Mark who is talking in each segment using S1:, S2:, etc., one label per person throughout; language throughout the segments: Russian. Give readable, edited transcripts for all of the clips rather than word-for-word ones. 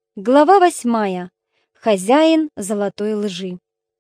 S1: Глава 8. Хозяин золотой лжи.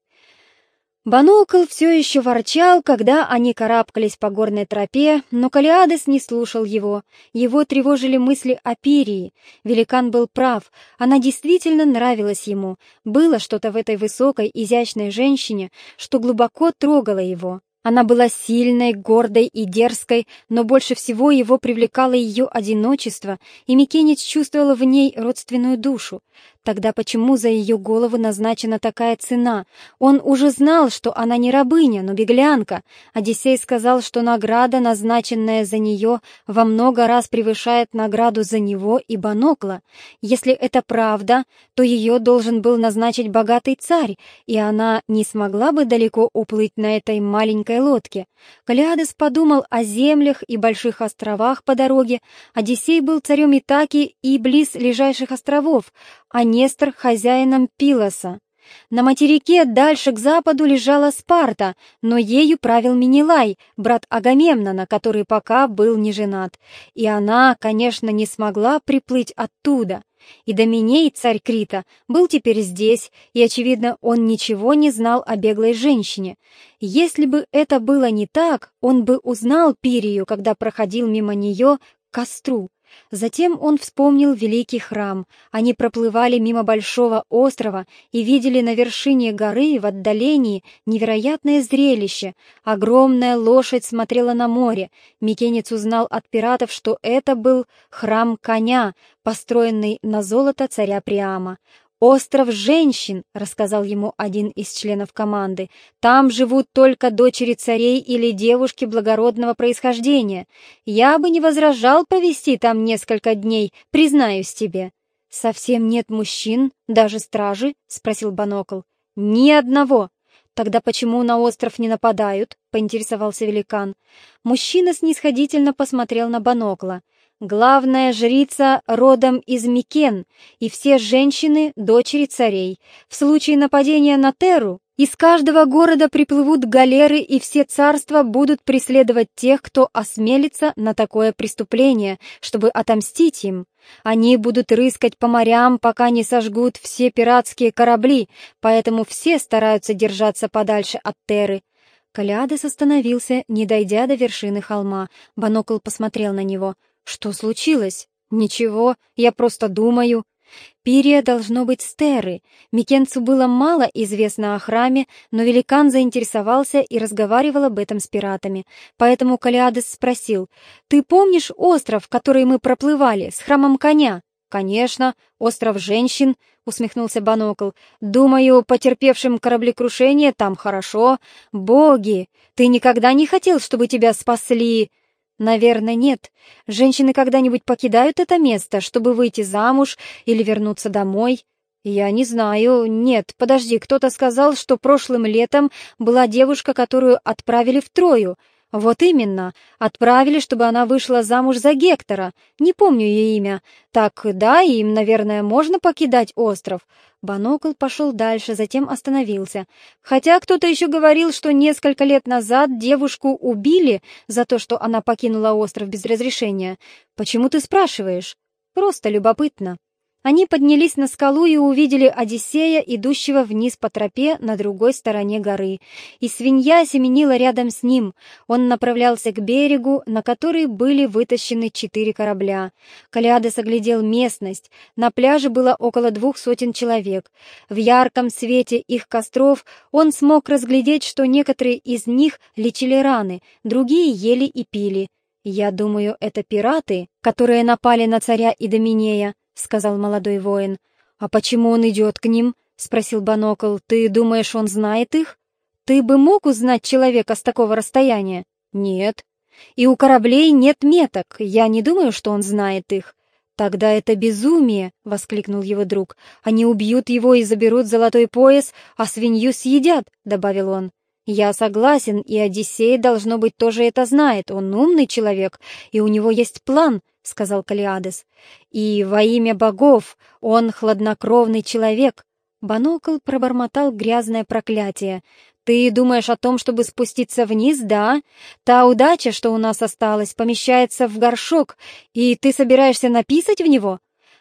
S1: Банокл все еще ворчал, когда они карабкались по горной тропе, но Калиадес не слушал его. Его тревожили мысли о Пирии. Великан был прав, она действительно нравилась ему. Было что-то в этой высокой, изящной женщине, что глубоко трогало его. Она была сильной, гордой и дерзкой, но больше всего его привлекало ее одиночество, и Микенец чувствовал в ней родственную душу. Тогда почему за ее голову назначена такая цена? Он уже знал, что она не рабыня, но беглянка. Одиссей сказал, что награда, назначенная за нее, во много раз превышает награду за него и Банокла. Если это правда, то ее должен был назначить богатый царь, и она не смогла бы далеко уплыть на этой маленькой лодке. Калиадес подумал о землях и больших островах по дороге. Одиссей был царем Итаки и близ ближайших островов, а Нестор — хозяином Пилоса. На материке дальше к западу лежала Спарта, но ею правил Менелай, брат Агамемнона, который пока был не женат. И она, конечно, не смогла приплыть оттуда. И Доминей, царь Крита, был теперь здесь, и, очевидно, он ничего не знал о беглой женщине. Если бы это было не так, он бы узнал Пирию, когда проходил мимо нее к костру. Затем он вспомнил великий храм. Они проплывали мимо большого острова и видели на вершине горы в отдалении невероятное зрелище. Огромная лошадь смотрела на море. Микенец узнал от пиратов, что это был храм коня, построенный на золото царя Приама. «Остров женщин», — рассказал ему один из членов команды. «Там живут только дочери царей или девушки благородного происхождения. Я бы не возражал провести там несколько дней, признаюсь тебе». «Совсем нет мужчин, даже стражи?» — спросил Банокл. «Ни одного». «Тогда почему на остров не нападают?» — поинтересовался великан. Мужчина снисходительно посмотрел на Банокла. «Главная жрица родом из Микен, и все женщины — дочери царей. В случае нападения на Терру из каждого города приплывут галеры, и все царства будут преследовать тех, кто осмелится на такое преступление, чтобы отомстить им. Они будут рыскать по морям, пока не сожгут все пиратские корабли, поэтому все стараются держаться подальше от Терры». Калиадес остановился, не дойдя до вершины холма. Банокл посмотрел на него. «Что случилось?» «Ничего, я просто думаю». Пирия должно быть с Терры. Микенцу было мало известно о храме, но великан заинтересовался и разговаривал об этом с пиратами. Поэтому Калиадес спросил: «Ты помнишь остров, который мы проплывали, с храмом коня?» «Конечно, остров женщин», — усмехнулся Банокл. «Думаю, потерпевшим кораблекрушение там хорошо. Боги, ты никогда не хотел, чтобы тебя спасли?» «Наверное, нет. Женщины когда-нибудь покидают это место, чтобы выйти замуж или вернуться домой?» «Я не знаю. Нет, подожди, кто-то сказал, что прошлым летом была девушка, которую отправили в Трою». «Вот именно. Отправили, чтобы она вышла замуж за Гектора. Не помню ее имя. Так, да, им, наверное, можно покидать остров». Банокл пошел дальше, затем остановился. Хотя кто-то еще говорил, что несколько лет назад девушку убили за то, что она покинула остров без разрешения. «Почему ты спрашиваешь?» «Просто любопытно». Они поднялись на скалу и увидели Одиссея, идущего вниз по тропе на другой стороне горы. И свинья семенила рядом с ним. Он направлялся к берегу, на который были вытащены 4 корабля. Калиадес оглядел местность. На пляже было около 200 человек. В ярком свете их костров он смог разглядеть, что некоторые из них лечили раны, другие ели и пили. «Я думаю, это пираты, которые напали на царя Идоминея», — сказал молодой воин. «А почему он идет к ним?» — спросил Банокл. «Ты думаешь, он знает их? Ты бы мог узнать человека с такого расстояния?» «Нет». «И у кораблей нет меток. Я не думаю, что он знает их». «Тогда это безумие!» — воскликнул его друг. «Они убьют его и заберут золотой пояс, а свинью съедят», — добавил он. «Я согласен, и Одиссей, должно быть, тоже это знает. Он умный человек, и у него есть план», — сказал Калиадес. «И во имя богов он хладнокровный человек». Банокл пробормотал грязное проклятие. «Ты думаешь о том, чтобы спуститься вниз, да? Та удача, что у нас осталась, помещается в горшок, и ты собираешься написать в него?»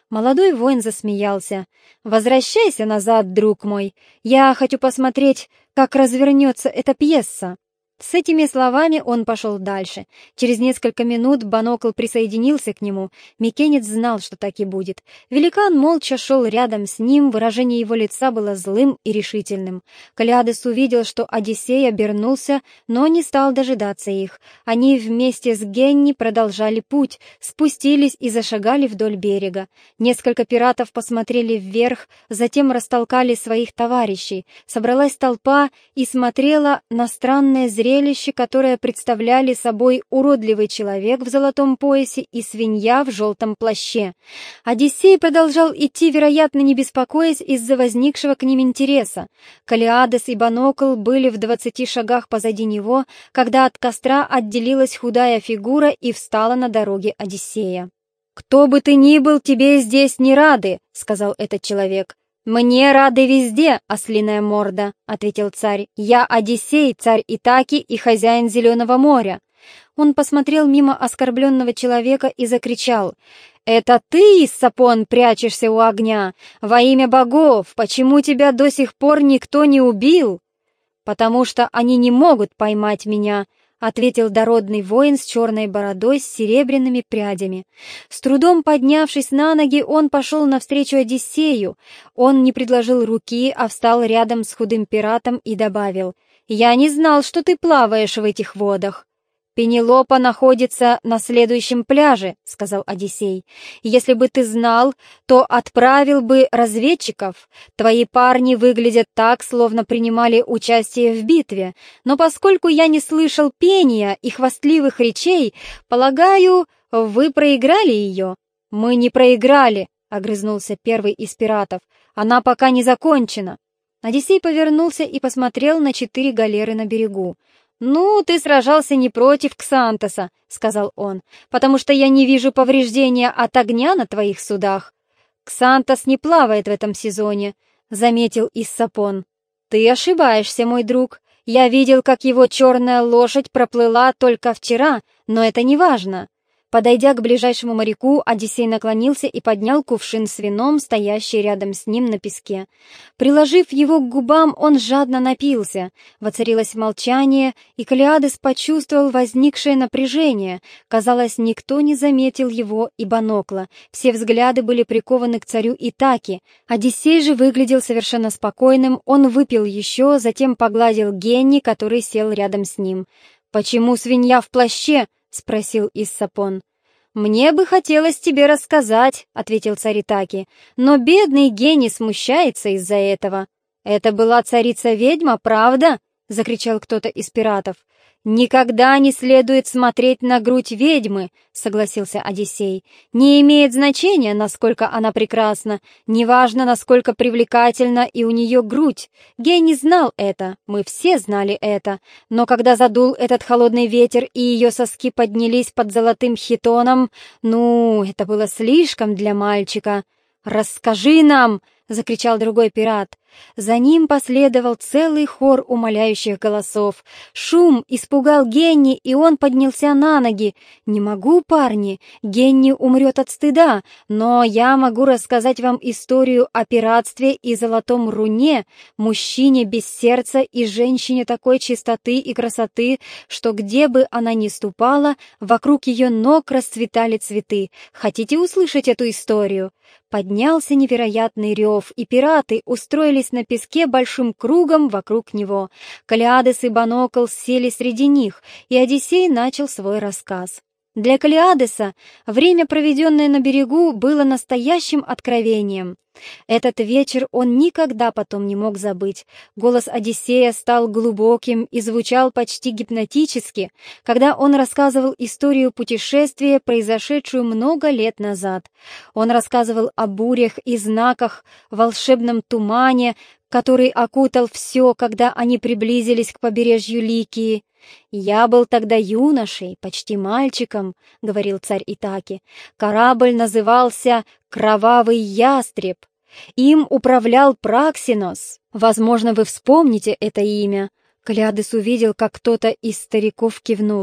S1: Молодой воин засмеялся. «Возвращайся назад, друг мой. Я хочу посмотреть, как развернется эта пьеса». С этими словами он пошел дальше. Через несколько минут Банокл присоединился к нему. Микенец знал, что так и будет. Великан молча шел рядом с ним, выражение его лица было злым и решительным. Калиадес увидел, что Одиссей обернулся, но не стал дожидаться их. Они вместе с Генни продолжали путь, спустились и зашагали вдоль берега. Несколько пиратов посмотрели вверх, затем растолкали своих товарищей. Собралась толпа и смотрела на странное зрелище, которое представляли собой уродливый человек в золотом поясе и свинья в желтом плаще. Одиссей продолжал идти, вероятно, не беспокоясь из-за возникшего к ним интереса. Калиадес и Банокл были в 20 шагах позади него, когда от костра отделилась худая фигура и встала на дороге Одиссея. «Кто бы ты ни был, тебе здесь не рады», — сказал этот человек. «Мне рады везде, ослиная морда», — ответил царь. «Я Одиссей, царь Итаки и хозяин Зеленого моря». Он посмотрел мимо оскорбленного человека и закричал: «Это ты, Иссапон, прячешься у огня? Во имя богов, почему тебя до сих пор никто не убил?» «Потому что они не могут поймать меня», — ответил дородный воин с черной бородой с серебряными прядями. С трудом поднявшись на ноги, он пошел навстречу Одиссею. Он не предложил руки, а встал рядом с худым пиратом и добавил: «Я не знал, что ты плаваешь в этих водах». «Пенелопа находится на следующем пляже», — сказал Одиссей. «Если бы ты знал, то отправил бы разведчиков. Твои парни выглядят так, словно принимали участие в битве. Но поскольку я не слышал пения и хвастливых речей, полагаю, вы проиграли ее». «Мы не проиграли», — огрызнулся первый из пиратов. «Она пока не закончена». Одиссей повернулся и посмотрел на 4 галеры на берегу. «Ну, ты сражался не против Ксантоса», — сказал он, «потому что я не вижу повреждения от огня на твоих судах». «Ксантос не плавает в этом сезоне», — заметил Иссапон. «Ты ошибаешься, мой друг. Я видел, как его черная лошадь проплыла только вчера, но это не важно». Подойдя к ближайшему моряку, Одиссей наклонился и поднял кувшин с вином, стоящий рядом с ним на песке. Приложив его к губам, он жадно напился. Воцарилось молчание, и Калиадес почувствовал возникшее напряжение. Казалось, никто не заметил его и Банокла. Все взгляды были прикованы к царю Итаки. Одиссей же выглядел совершенно спокойным. Он выпил еще, затем погладил Генни, который сел рядом с ним. «Почему свинья в плаще?» — спросил Иссапон. «Мне бы хотелось тебе рассказать», — ответил царь Итаки, «но бедный гений смущается из-за этого». «Это была царица-ведьма, правда?» — закричал кто-то из пиратов. «Никогда не следует смотреть на грудь ведьмы», — согласился Одиссей. «Не имеет значения, насколько она прекрасна, неважно, насколько привлекательна и у нее грудь. Гений знал это, мы все знали это, но когда задул этот холодный ветер и ее соски поднялись под золотым хитоном, ну, это было слишком для мальчика». «Расскажи нам!» — закричал другой пират. За ним последовал целый хор умоляющих голосов. Шум испугал Генни, и он поднялся на ноги. «Не могу, парни, Генни умрет от стыда, но я могу рассказать вам историю о пиратстве и золотом руне, мужчине без сердца и женщине такой чистоты и красоты, что где бы она ни ступала, вокруг ее ног расцветали цветы. Хотите услышать эту историю?» Поднялся невероятный рев, и пираты устроились на песке большим кругом вокруг него. Калиадес и Банокл сели среди них, и Одиссей начал свой рассказ. Для Калиадеса время, проведенное на берегу, было настоящим откровением. Этот вечер он никогда потом не мог забыть. Голос Одиссея стал глубоким и звучал почти гипнотически, когда он рассказывал историю путешествия, произошедшую много лет назад. Он рассказывал о бурях и знаках, волшебном тумане, который окутал все, когда они приблизились к побережью Ликии. «Я был тогда юношей, почти мальчиком», — говорил царь Итаки. «Корабль назывался «Кровавый ястреб». Им управлял Праксинос. Возможно, вы вспомните это имя». Калиадес увидел, как кто-то из стариков кивнул.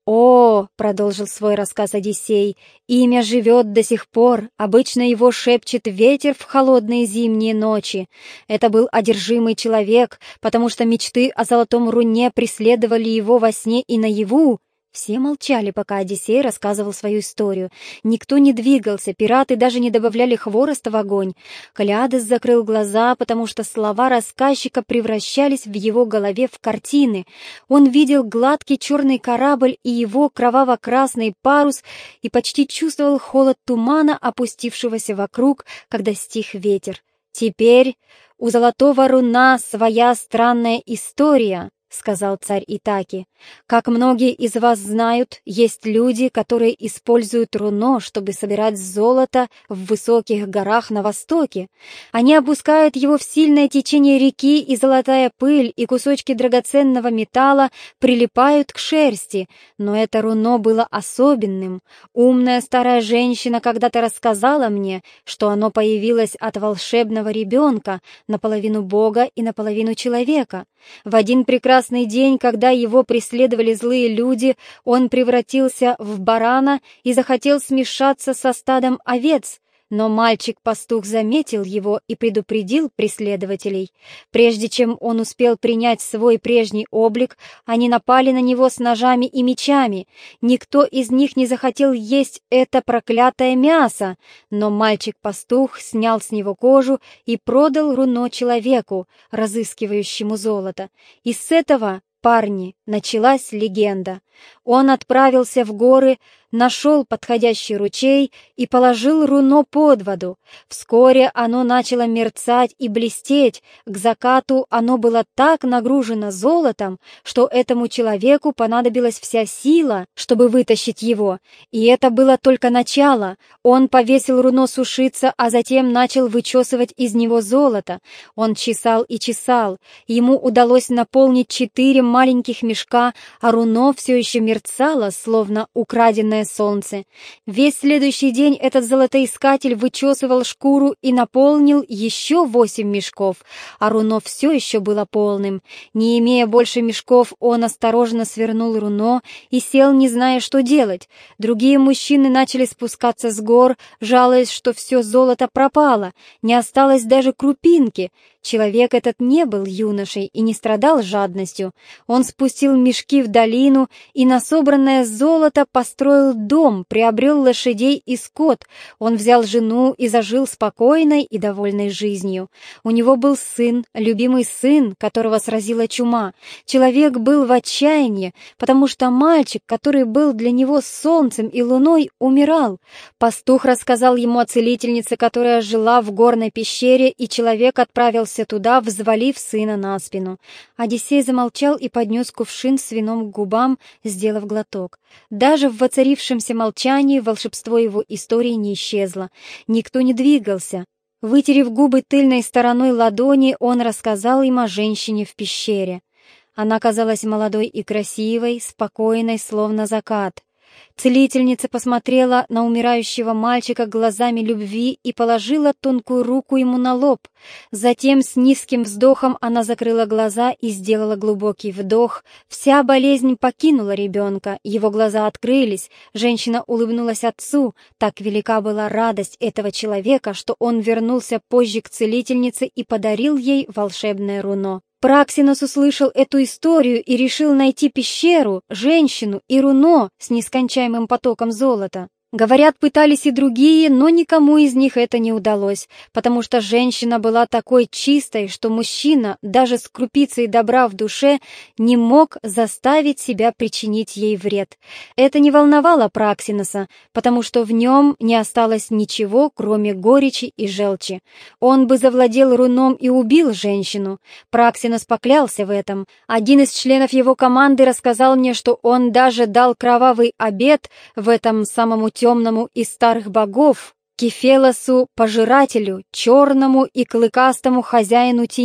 S1: «О, — продолжил свой рассказ Одиссей, — имя живет до сих пор, обычно его шепчет ветер в холодные зимние ночи. Это был одержимый человек, потому что мечты о золотом руне преследовали его во сне и наяву». Все молчали, пока Одиссей рассказывал свою историю. Никто не двигался, пираты даже не добавляли хвороста в огонь. Калиадес закрыл глаза, потому что слова рассказчика превращались в его голове в картины. Он видел гладкий черный корабль и его кроваво-красный парус и почти чувствовал холод тумана, опустившегося вокруг, когда стих ветер. «Теперь у золотого руна своя странная история», — сказал царь Итаки. «Как многие из вас знают, есть люди, которые используют руно, чтобы собирать золото в высоких горах на востоке. Они опускают его в сильное течение реки, и золотая пыль и кусочки драгоценного металла прилипают к шерсти. Но это руно было особенным. Умная старая женщина когда-то рассказала мне, что оно появилось от волшебного ребенка, наполовину бога и наполовину человека. В один прекрасный день, когда его преследовали злые люди, он превратился в барана и захотел смешаться со стадом овец. Но мальчик-пастух заметил его и предупредил преследователей. Прежде чем он успел принять свой прежний облик, они напали на него с ножами и мечами. Никто из них не захотел есть это проклятое мясо, но мальчик-пастух снял с него кожу и продал руно человеку, разыскивающему золото. И с этого, парни, началась легенда. Он отправился в горы, нашел подходящий ручей и положил руно под воду. Вскоре оно начало мерцать и блестеть. К закату оно было так нагружено золотом, что этому человеку понадобилась вся сила, чтобы вытащить его. И это было только начало. Он повесил руно сушиться, а затем начал вычесывать из него золото. Он чесал и чесал. Ему удалось наполнить 4 маленьких мешка, а руно все еще мерцало, словно украденное солнце. Весь следующий день этот золотоискатель вычесывал шкуру и наполнил еще 8 мешков, а руно все еще было полным. Не имея больше мешков, он осторожно свернул руно и сел, не зная, что делать. Другие мужчины начали спускаться с гор, жалуясь, что все золото пропало, не осталось даже крупинки. Человек этот не был юношей и не страдал жадностью. Он спустил мешки в долину и на собранное золото построил дом, приобрел лошадей и скот. Он взял жену и зажил спокойной и довольной жизнью. У него был сын, любимый сын, которого сразила чума. Человек был в отчаянии, потому что мальчик, который был для него солнцем и луной, умирал. Пастух рассказал ему о целительнице, которая жила в горной пещере, и человек отправился туда, взвалив сына на спину. Одиссей замолчал и поднес кувшин с вином к губам, сделав глоток. Даже в воцарившемся молчании волшебство его истории не исчезло. Никто не двигался. Вытерев губы тыльной стороной ладони, он рассказал им о женщине в пещере. Она казалась молодой и красивой, спокойной, словно закат. Целительница посмотрела на умирающего мальчика глазами любви и положила тонкую руку ему на лоб. Затем с низким вздохом она закрыла глаза и сделала глубокий вдох. Вся болезнь покинула ребенка, его глаза открылись. Женщина улыбнулась отцу. Так велика была радость этого человека, что он вернулся позже к целительнице и подарил ей волшебное руно. Праксинос услышал эту историю и решил найти пещеру, женщину и руно с нескончаемым потоком золота. Говорят, пытались и другие, но никому из них это не удалось, потому что женщина была такой чистой, что мужчина, даже с крупицей добра в душе, не мог заставить себя причинить ей вред. Это не волновало Праксиноса, потому что в нем не осталось ничего, кроме горечи и желчи. Он бы завладел руном и убил женщину. Праксинос поклялся в этом. Один из членов его команды рассказал мне, что он даже дал кровавый обет в этом самому темному из старых богов, Кефелосу, пожирателю, черному и клыкастому хозяину теней.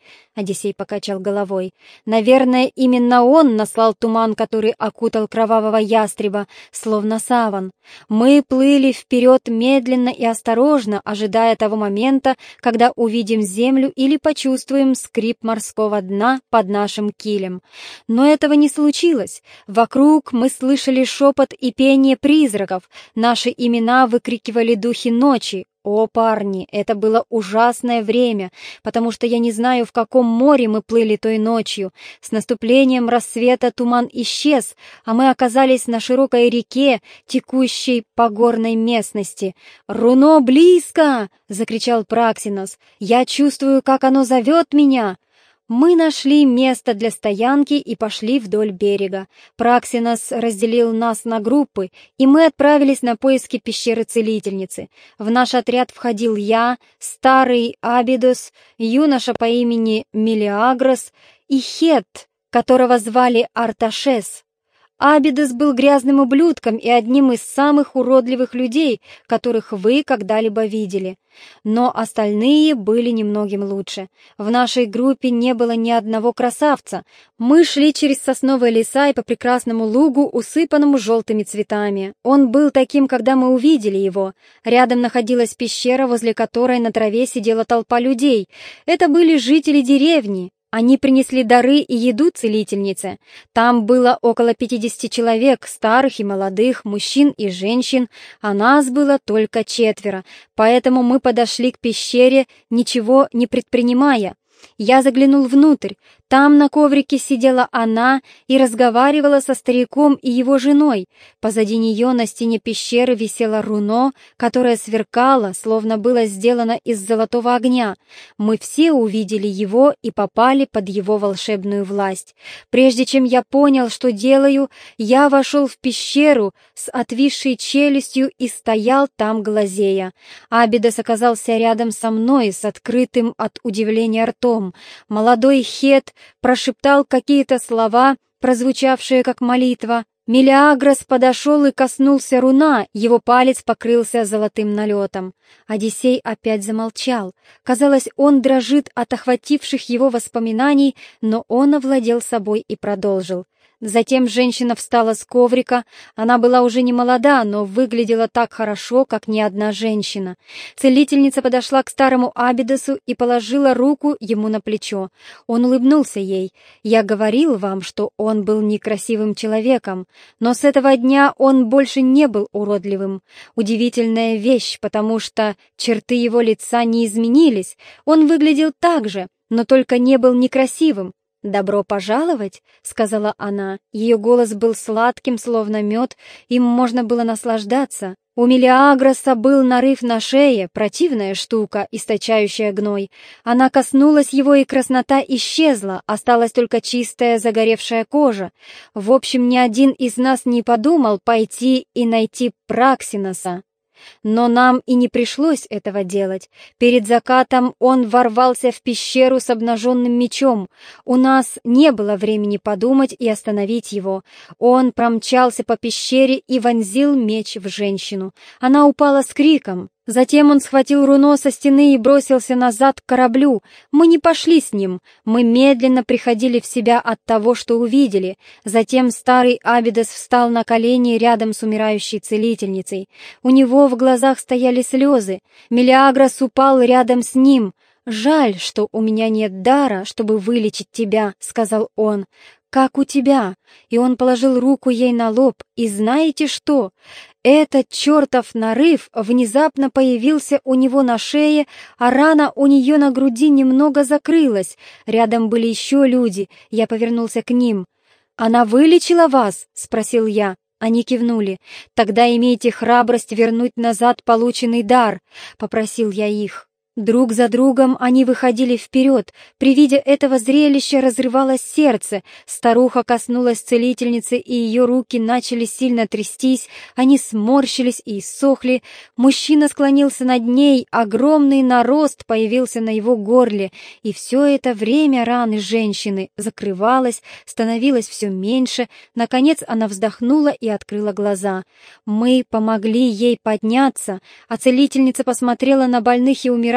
S1: Одиссей покачал головой. «Наверное, именно он наслал туман, который окутал кровавого ястреба, словно саван. Мы плыли вперед медленно и осторожно, ожидая того момента, когда увидим землю или почувствуем скрип морского дна под нашим килем. Но этого не случилось. Вокруг мы слышали шепот и пение призраков. Наши имена выкрикивали духи ночи. О, парни, это было ужасное время, потому что я не знаю, в каком море мы плыли той ночью. С наступлением рассвета туман исчез, а мы оказались на широкой реке, текущей по горной местности. «Руно близко!» — закричал Праксинос. «Я чувствую, как оно зовет меня!» Мы нашли место для стоянки и пошли вдоль берега. Праксинос разделил нас на группы, и мы отправились на поиски пещеры Целительницы. В наш отряд входил я, старый Абидос, юноша по имени Мелиагрос и Хет, которого звали Арташес. Абидос был грязным ублюдком и одним из самых уродливых людей, которых вы когда-либо видели. Но остальные были немногим лучше. В нашей группе не было ни одного красавца. Мы шли через сосновые леса и по прекрасному лугу, усыпанному желтыми цветами. Он был таким, когда мы увидели его. Рядом находилась пещера, возле которой на траве сидела толпа людей. Это были жители деревни. Они принесли дары и еду целительнице. Там было около 50 человек, старых и молодых, мужчин и женщин, а нас было только 4, поэтому мы подошли к пещере, ничего не предпринимая. Я заглянул внутрь. Там на коврике сидела она и разговаривала со стариком и его женой. Позади нее на стене пещеры висело руно, которое сверкало, словно было сделано из золотого огня. Мы все увидели его и попали под его волшебную власть. Прежде чем я понял, что делаю, я вошел в пещеру с отвисшей челюстью и стоял там глазея. Абидос оказался рядом со мной с открытым от удивления ртом. Молодой Хет прошептал какие-то слова, прозвучавшие как молитва. Мелиагрос подошел и коснулся руна, его палец покрылся золотым налетом. Одиссей опять замолчал. Казалось, он дрожит от охвативших его воспоминаний, но он овладел собой и продолжил. Затем женщина встала с коврика. Она была уже не молода, но выглядела так хорошо, как ни одна женщина. Целительница подошла к старому Абидосу и положила руку ему на плечо. Он улыбнулся ей. «Я говорил вам, что он был некрасивым человеком, но с этого дня он больше не был уродливым. Удивительная вещь, потому что черты его лица не изменились. Он выглядел так же, но только не был некрасивым. «Добро пожаловать», — сказала она. Ее голос был сладким, словно мед, им можно было наслаждаться. У Мелиагроса был нарыв на шее, противная штука, источающая гной. Она коснулась его, и краснота исчезла, осталась только чистая загоревшая кожа. В общем, ни один из нас не подумал пойти и найти Праксиноса. Но нам и не пришлось этого делать. Перед закатом он ворвался в пещеру с обнаженным мечом. У нас не было времени подумать и остановить его. Он промчался по пещере и вонзил меч в женщину. Она упала с криком. Затем он схватил руно со стены и бросился назад к кораблю. Мы не пошли с ним. Мы медленно приходили в себя от того, что увидели. Затем старый Абидос встал на колени рядом с умирающей целительницей. У него в глазах стояли слезы. Мелиагрос упал рядом с ним. «Жаль, что у меня нет дара, чтобы вылечить тебя», — сказал он. «Как у тебя?» И он положил руку ей на лоб. И знаете что? Этот чертов нарыв внезапно появился у него на шее, а рана у нее на груди немного закрылась. Рядом были еще люди. Я повернулся к ним. «Она вылечила вас?» — спросил я. Они кивнули. «Тогда имейте храбрость вернуть назад полученный дар», — попросил я их. Друг за другом они выходили вперед. При виде этого зрелища разрывалось сердце. Старуха коснулась целительницы, и ее руки начали сильно трястись. Они сморщились и иссохли. Мужчина склонился над ней, огромный нарост появился на его горле. И все это время раны женщины закрывалась, становилось все меньше. Наконец она вздохнула и открыла глаза. Мы помогли ей подняться, а целительница посмотрела на больных и умирающих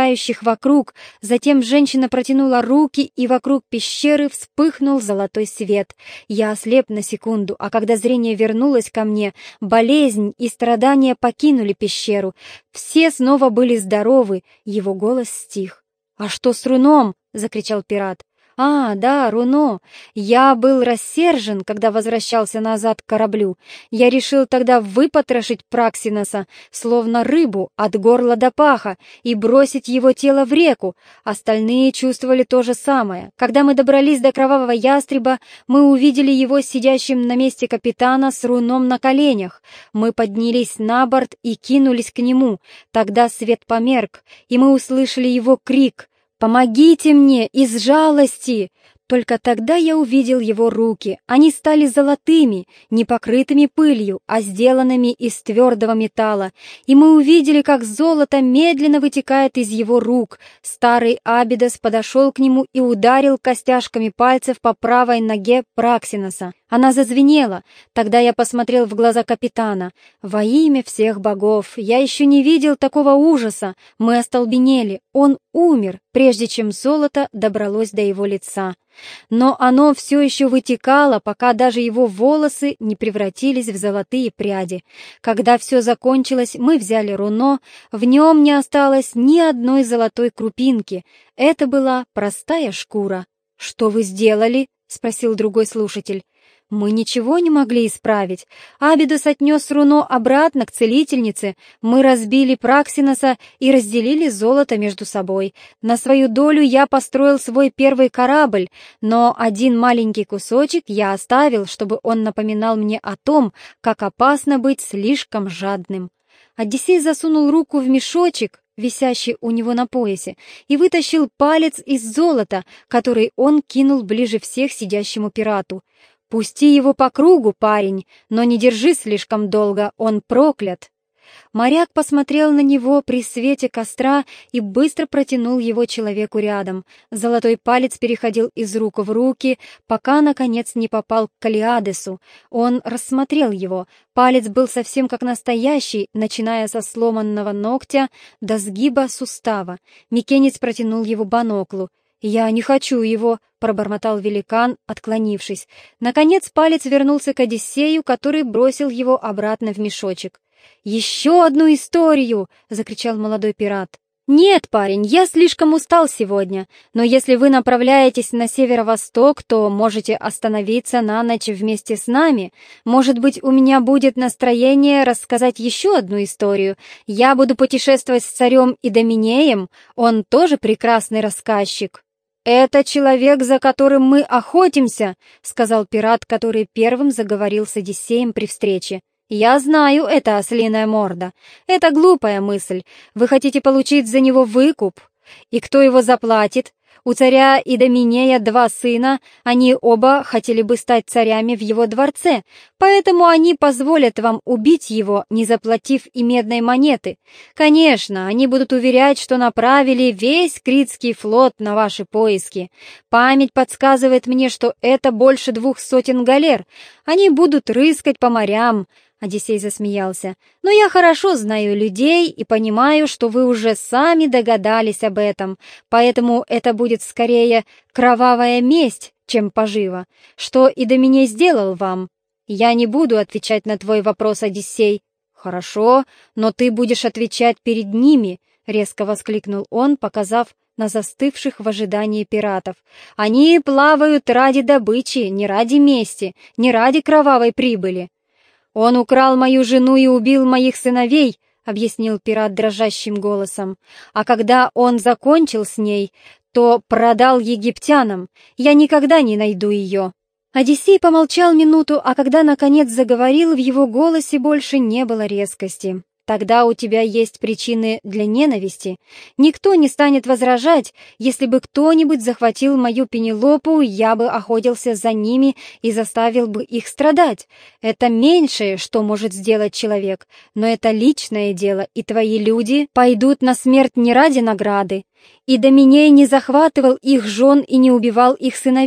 S1: сверкающих вокруг. Затем женщина протянула руки, и вокруг пещеры вспыхнул золотой свет. Я ослеп на секунду, а когда зрение вернулось ко мне, болезнь и страдания покинули пещеру. Все снова были здоровы, его голос стих. «А что с руном?» — закричал пират. «А, да, руно. Я был рассержен, когда возвращался назад к кораблю. Я решил тогда выпотрошить Праксиноса, словно рыбу, от горла до паха, и бросить его тело в реку. Остальные чувствовали то же самое. Когда мы добрались до кровавого ястреба, мы увидели его сидящим на месте капитана с руном на коленях. Мы поднялись на борт и кинулись к нему. Тогда свет померк, и мы услышали его крик: «Помогите мне из жалости!» Только тогда я увидел его руки. Они стали золотыми, не покрытыми пылью, а сделанными из твердого металла. И мы увидели, как золото медленно вытекает из его рук. Старый Абидос подошел к нему и ударил костяшками пальцев по правой ноге Праксиноса. Она зазвенела. Тогда я посмотрел в глаза капитана. Во имя всех богов! Я еще не видел такого ужаса. Мы остолбенели. Он умер, прежде чем золото добралось до его лица. Но оно все еще вытекало, пока даже его волосы не превратились в золотые пряди. Когда все закончилось, мы взяли руно. В нем не осталось ни одной золотой крупинки. Это была простая шкура. «Что вы сделали?» — спросил другой слушатель. Мы ничего не могли исправить. Абидос отнес руно обратно к целительнице. Мы разбили Праксиноса и разделили золото между собой. На свою долю я построил свой первый корабль, но один маленький кусочек я оставил, чтобы он напоминал мне о том, как опасно быть слишком жадным. Одиссей засунул руку в мешочек, висящий у него на поясе, и вытащил палец из золота, который он кинул ближе всех сидящему пирату. «Пусти его по кругу, парень, но не держи слишком долго, он проклят!» Моряк посмотрел на него при свете костра и быстро протянул его человеку рядом. Золотой палец переходил из рук в руки, пока, наконец, не попал к Калиадесу. Он рассмотрел его. Палец был совсем как настоящий, начиная со сломанного ногтя до сгиба сустава. Микенец протянул его Баноклу. «Я не хочу его», — пробормотал великан, отклонившись. Наконец палец вернулся к Одиссею, который бросил его обратно в мешочек. «Еще одну историю!» — закричал молодой пират. «Нет, парень, я слишком устал сегодня, но если вы направляетесь на северо-восток, то можете остановиться на ночь вместе с нами. Может быть, у меня будет настроение рассказать еще одну историю. Я буду путешествовать с царем Идоминеем, он тоже прекрасный рассказчик». «Это человек, за которым мы охотимся», — сказал пират, который первым заговорил с Одиссеем при встрече. «Я знаю, это ослиная морда. Это глупая мысль. Вы хотите получить за него выкуп? И кто его заплатит? У царя Идоминея 2 сына, они оба хотели бы стать царями в его дворце, поэтому они позволят вам убить его, не заплатив и медной монеты. Конечно, они будут уверять, что направили весь Критский флот на ваши поиски. Память подсказывает мне, что это больше 200 галер. Они будут рыскать по морям». Одиссей засмеялся. «Но я хорошо знаю людей и понимаю, что вы уже сами догадались об этом, поэтому это будет скорее кровавая месть, чем поживо. Что Идоминей сделал вам?» «Я не буду отвечать на твой вопрос, Одиссей». «Хорошо, но ты будешь отвечать перед ними», — резко воскликнул он, показав на застывших в ожидании пиратов. «Они плавают ради добычи, не ради мести, не ради кровавой прибыли». «Он украл мою жену и убил моих сыновей», — объяснил пират дрожащим голосом. «А когда он закончил с ней, то продал египтянам. Я никогда не найду ее». Одиссей помолчал минуту, а когда наконец заговорил, в его голосе больше не было резкости. «Тогда у тебя есть причины для ненависти. Никто не станет возражать. Если бы кто-нибудь захватил мою Пенелопу, я бы охотился за ними и заставил бы их страдать. Это меньшее, что может сделать человек. Но это личное дело, и твои люди пойдут на смерть не ради награды. Идоминей не захватывал их жен и не убивал их сыновей.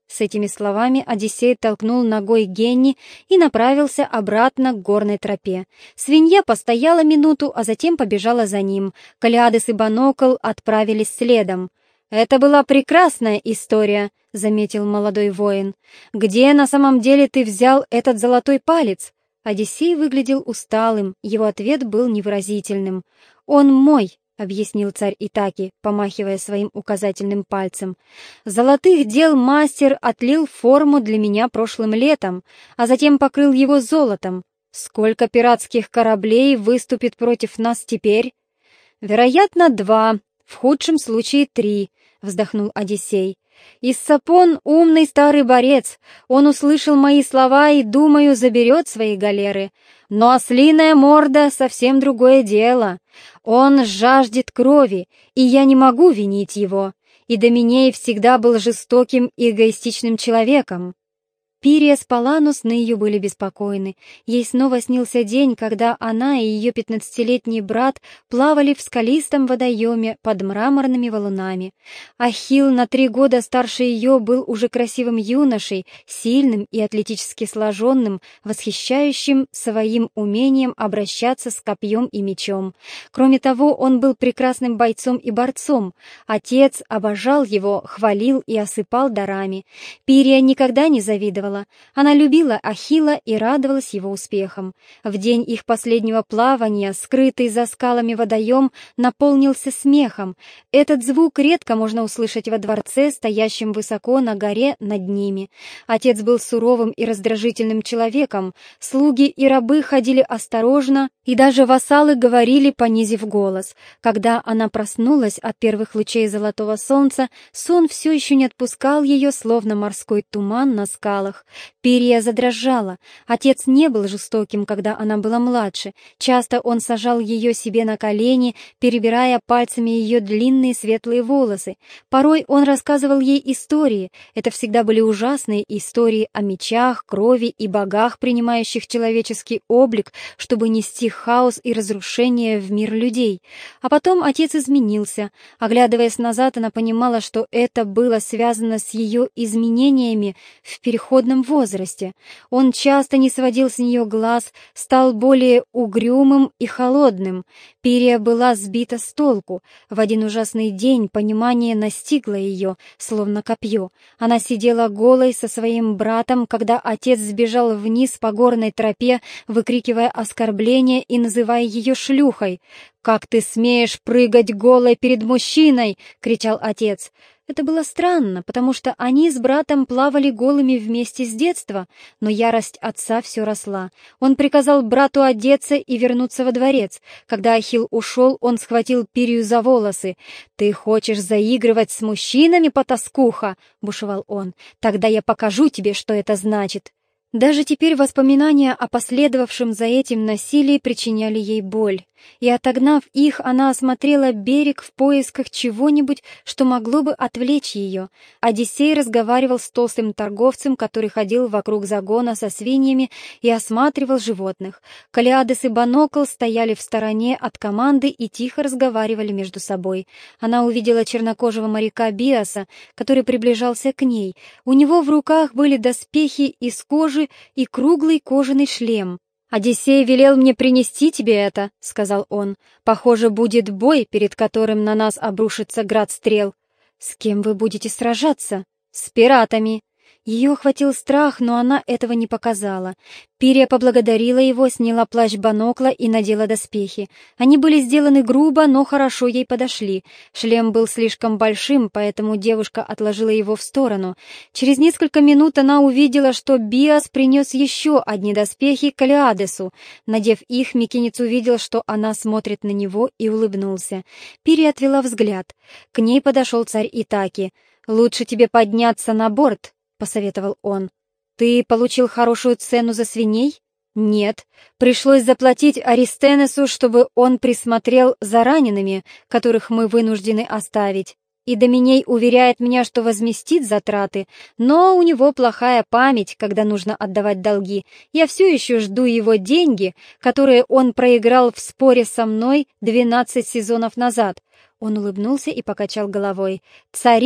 S1: С этими словами Одиссей толкнул ногой Генни и направился обратно к горной тропе. Свинья постояла минуту, а затем побежала за ним. Калиадес и Банокл отправились следом. «Это была прекрасная история», — заметил молодой воин. «Где на самом деле ты взял этот золотой палец?» Одиссей выглядел усталым, его ответ был невыразительным. «Он мой», — объяснил царь Итаки, помахивая своим указательным пальцем. «Золотых дел мастер отлил форму для меня прошлым летом, а затем покрыл его золотом. Сколько пиратских кораблей выступит против нас теперь?» «Вероятно, 2, в худшем случае 3», — вздохнул Одиссей. «Иссапон — умный старый борец. Он услышал мои слова и, думаю, заберет свои галеры. Но ослиная морда — совсем другое дело. Он жаждет крови, и я не могу винить его. И Доминей всегда был жестоким и эгоистичным человеком». Пирия спала, но сны ее были беспокойны. Ей снова снился день, когда она и ее 15-летний брат плавали в скалистом водоеме под мраморными валунами. Ахилл, на 3 года старше ее, был уже красивым юношей, сильным и атлетически сложенным, восхищающим своим умением обращаться с копьем и мечом. Кроме того, он был прекрасным бойцом и борцом. Отец обожал его, хвалил и осыпал дарами. Пирия никогда не завидовала. Она любила Ахилла и радовалась его успехам. В день их последнего плавания, скрытый за скалами водоем, наполнился смехом. Этот звук редко можно услышать во дворце, стоящем высоко на горе над ними. Отец был суровым и раздражительным человеком, слуги и рабы ходили осторожно, и даже вассалы говорили, понизив голос. Когда она проснулась от первых лучей золотого солнца, сон все еще не отпускал ее, словно морской туман на скалах. Пирия задрожала. Отец не был жестоким, когда она была младше. Часто он сажал ее себе на колени, перебирая пальцами ее длинные светлые волосы. Порой он рассказывал ей истории. Это всегда были ужасные истории о мечах, крови и богах, принимающих человеческий облик, чтобы нести хаос и разрушение в мир людей. А потом отец изменился. Оглядываясь назад, она понимала, что это было связано с ее изменениями в переходном возрасте. Он часто не сводил с нее глаз, стал более угрюмым и холодным. Пирия была сбита с толку. В один ужасный день понимание настигло ее, словно копье. Она сидела голой со своим братом, когда отец сбежал вниз по горной тропе, выкрикивая оскорбления и называя ее шлюхой. «Как ты смеешь прыгать голой перед мужчиной?» — кричал отец. Это было странно, потому что они с братом плавали голыми вместе с детства, но ярость отца все росла. Он приказал брату одеться и вернуться во дворец. Когда Ахилл ушел, он схватил Пирию за волосы. «Ты хочешь заигрывать с мужчинами, потаскуха?» — бушевал он. «Тогда я покажу тебе, что это значит». Даже теперь воспоминания о последовавшем за этим насилии причиняли ей боль, и, отогнав их, она осмотрела берег в поисках чего-нибудь, что могло бы отвлечь ее. Одиссей разговаривал с толстым торговцем, который ходил вокруг загона со свиньями и осматривал животных. Калиадес и Банокл стояли в стороне от команды и тихо разговаривали между собой. Она увидела чернокожего моряка Биаса, который приближался к ней. У него в руках были доспехи из кожи и круглый кожаный шлем. «Одиссей велел мне принести тебе это», — сказал он. «Похоже, будет бой, перед которым на нас обрушится град стрел». «С кем вы будете сражаться?» «С пиратами». Ее охватил страх, но она этого не показала. Пирия поблагодарила его, сняла плащ Банокла и надела доспехи. Они были сделаны грубо, но хорошо ей подошли. Шлем был слишком большим, поэтому девушка отложила его в сторону. Через несколько минут она увидела, что Биас принес еще одни доспехи Калиадесу. Надев их, микенец увидел, что она смотрит на него, и улыбнулся. Пирия отвела взгляд. К ней подошел царь Итаки. «Лучше тебе подняться на борт», — посоветовал он. «Ты получил хорошую цену за свиней?» «Нет. Пришлось заплатить Аристенесу, чтобы он присмотрел за ранеными, которых мы вынуждены оставить. И Доминей уверяет меня, что возместит затраты, но у него плохая память, когда нужно отдавать долги. Я все еще жду его деньги, которые он проиграл в споре со мной 12 сезонов назад». Он улыбнулся и покачал головой. «Цари!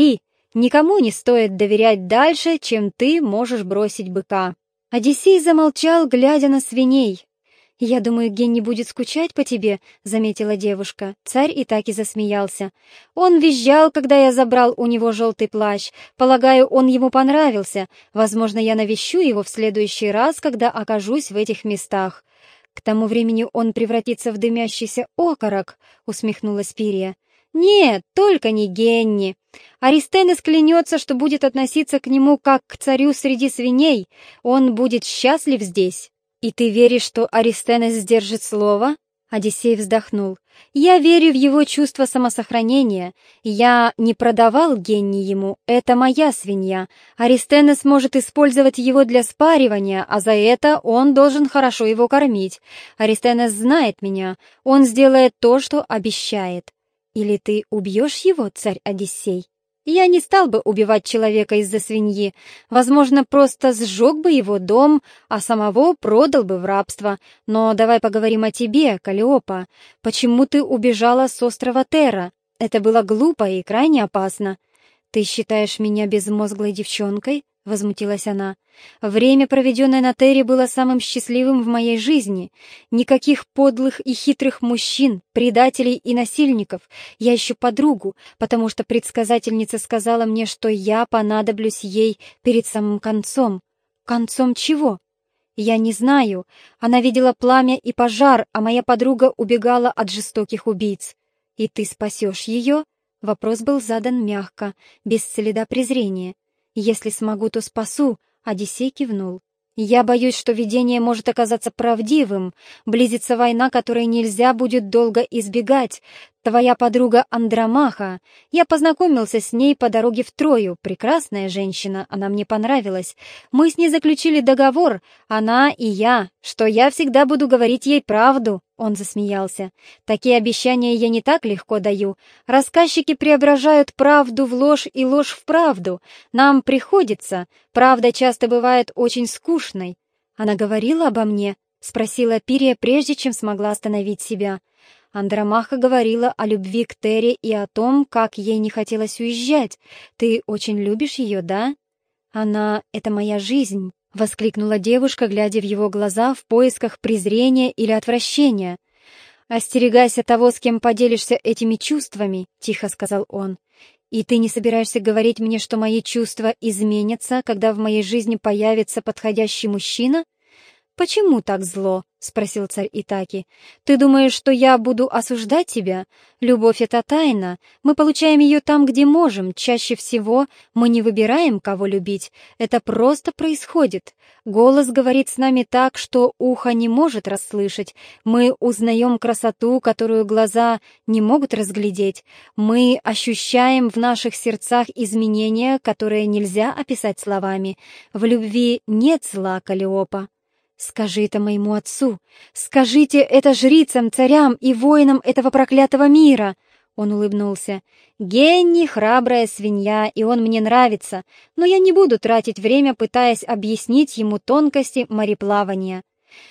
S1: Никому не стоит доверять дальше, чем ты можешь бросить быка». Одиссей замолчал, глядя на свиней. «Я думаю, Генни будет скучать по тебе», — заметила девушка. Царь и так и засмеялся. «Он визжал, когда я забрал у него желтый плащ. Полагаю, он ему понравился. Возможно, я навещу его в следующий раз, когда окажусь в этих местах». «К тому времени он превратится в дымящийся окорок», — усмехнулась Пирия. «Нет, только не Генни. Аристенес клянется, что будет относиться к нему как к царю среди свиней. Он будет счастлив здесь». «И ты веришь, что Аристенес сдержит слово?» Одиссей вздохнул. «Я верю в его чувство самосохранения. Я не продавал Генни ему, это моя свинья. Аристенес может использовать его для спаривания, а за это он должен хорошо его кормить. Аристенес знает меня, он сделает то, что обещает. Или ты убьешь его, царь Одиссей?» «Я не стал бы убивать человека из-за свиньи. Возможно, просто сжег бы его дом, а самого продал бы в рабство. Но давай поговорим о тебе, Каллиопа. Почему ты убежала с острова Терра? Это было глупо и крайне опасно». «Ты считаешь меня безмозглой девчонкой?» — возмутилась она. «Время, проведенное на Терре, было самым счастливым в моей жизни. Никаких подлых и хитрых мужчин, предателей и насильников. Я ищу подругу, потому что предсказательница сказала мне, что я понадоблюсь ей перед самым концом». «Концом чего?» «Я не знаю. Она видела пламя и пожар, а моя подруга убегала от жестоких убийц. И ты спасешь ее?» Вопрос был задан мягко, без следа презрения. «Если смогу, то спасу», — Одиссей кивнул. «Я боюсь, что видение может оказаться правдивым. Близится война, которой нельзя будет долго избегать. Твоя подруга Андромаха. Я познакомился с ней по дороге в Трою. Прекрасная женщина, она мне понравилась. Мы с ней заключили договор, она и я, что я всегда буду говорить ей правду». Он засмеялся. «Такие обещания я не так легко даю. Рассказчики преображают правду в ложь и ложь в правду. Нам приходится. Правда часто бывает очень скучной». «Она говорила обо мне?» — спросила Пирия, прежде чем смогла остановить себя. Андромаха говорила о любви к Терре и о том, как ей не хотелось уезжать. «Ты очень любишь ее, да?» «Она — это моя жизнь», — воскликнула девушка, глядя в его глаза в поисках презрения или отвращения. «Остерегайся того, с кем поделишься этими чувствами», — тихо сказал он. «И ты не собираешься говорить мне, что мои чувства изменятся, когда в моей жизни появится подходящий мужчина?» «Почему так зло?» — спросил царь Итаки. «Ты думаешь, что я буду осуждать тебя? Любовь — это тайна. Мы получаем ее там, где можем. Чаще всего мы не выбираем, кого любить. Это просто происходит. Голос говорит с нами так, что ухо не может расслышать. Мы узнаем красоту, которую глаза не могут разглядеть. Мы ощущаем в наших сердцах изменения, которые нельзя описать словами. В любви нет зла, Каллиопа». «Скажи это моему отцу! Скажите это жрицам, царям и воинам этого проклятого мира!» Он улыбнулся. «Генни — храбрая свинья, и он мне нравится, но я не буду тратить время, пытаясь объяснить ему тонкости мореплавания».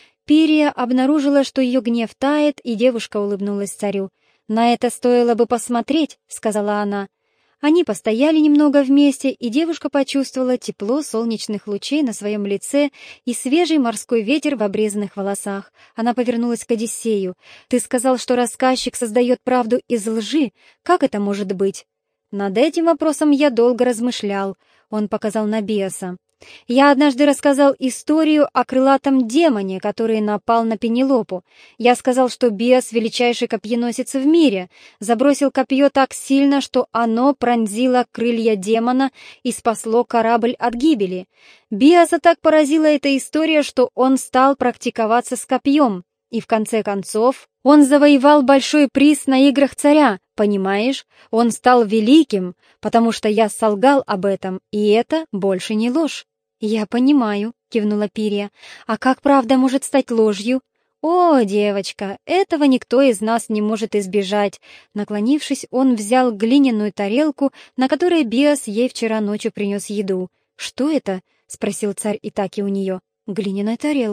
S1: Пирия обнаружила, что ее гнев тает, и девушка улыбнулась царю. «На это стоило бы посмотреть», — сказала она. Они постояли немного вместе, и девушка почувствовала тепло солнечных лучей на своем лице и свежий морской ветер в обрезанных волосах. Она повернулась к Одиссею. «Ты сказал, что рассказчик создает правду из лжи. Как это может быть?» «Над этим вопросом я долго размышлял», — он показал на Биоса. «Я однажды рассказал историю о крылатом демоне, который напал на Пенелопу. Я сказал, что Биос — величайший копьеносец в мире, забросил копье так сильно, что оно пронзило крылья демона и спасло корабль от гибели. Биоса так поразила эта история, что он стал практиковаться с копьем, и в конце концов он завоевал большой приз на играх царя, понимаешь? Он стал великим, потому что я солгал об этом, и это больше не ложь». «Я понимаю», — кивнула Пирия. «А как правда может стать ложью?» «О, девочка, этого никто из нас не может избежать». Наклонившись, он взял глиняную тарелку, на которой Биос ей вчера ночью принес еду. «Что это?» — спросил царь Итаки у нее. «Глиняная тарелка».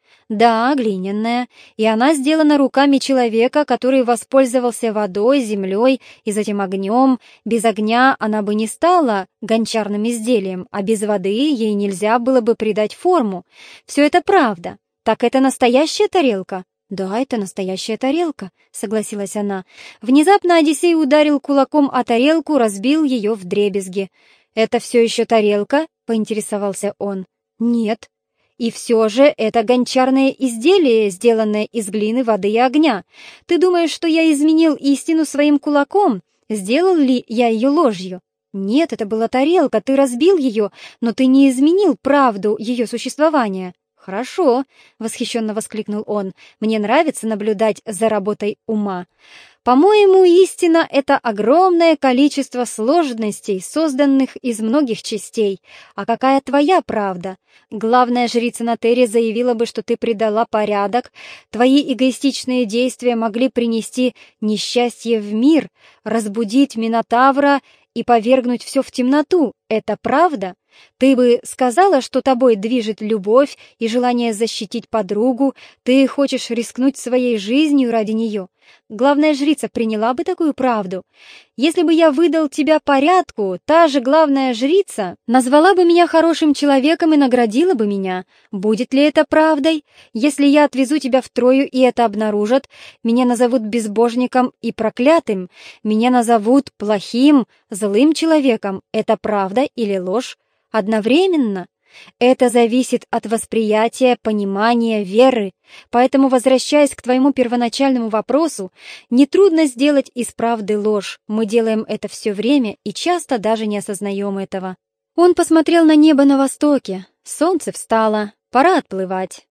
S1: Да, глиняная, и она сделана руками человека, который воспользовался водой, землей и затем огнем. Без огня она бы не стала гончарным изделием, а без воды ей нельзя было бы придать форму. Все это правда. Так это настоящая тарелка? Да, это настоящая тарелка, согласилась она. Внезапно Одиссей ударил кулаком о тарелку, разбил ее вдребезги. Это все еще тарелка? Поинтересовался он. Нет. И все же это гончарное изделие, сделанное из глины, воды и огня. Ты думаешь, что я изменил истину своим кулаком? Сделал ли я ее ложью? Нет, это была тарелка, ты разбил ее, но ты не изменил правду ее существования. «Хорошо», — восхищенно воскликнул он, — «мне нравится наблюдать за работой ума. По-моему, истина — это огромное количество сложностей, созданных из многих частей. А какая твоя правда? Главная жрица на Терре заявила бы, что ты предала порядок, твои эгоистичные действия могли принести несчастье в мир, разбудить Минотавра и повергнуть все в темноту. Это правда? Ты бы сказала, что тобой движет любовь и желание защитить подругу, ты хочешь рискнуть своей жизнью ради нее. Главная жрица приняла бы такую правду. Если бы я выдал тебя порядку, та же главная жрица назвала бы меня хорошим человеком и наградила бы меня. Будет ли это правдой? Если я отвезу тебя в Трою и это обнаружат, меня назовут безбожником и проклятым, меня назовут плохим, злым человеком. Это правда или ложь? Одновременно. Это зависит от восприятия, понимания, веры. Поэтому, возвращаясь к твоему первоначальному вопросу, нетрудно сделать из правды ложь. Мы делаем это все время и часто даже не осознаем этого. Он посмотрел на небо на востоке. Солнце встало. Пора отплывать.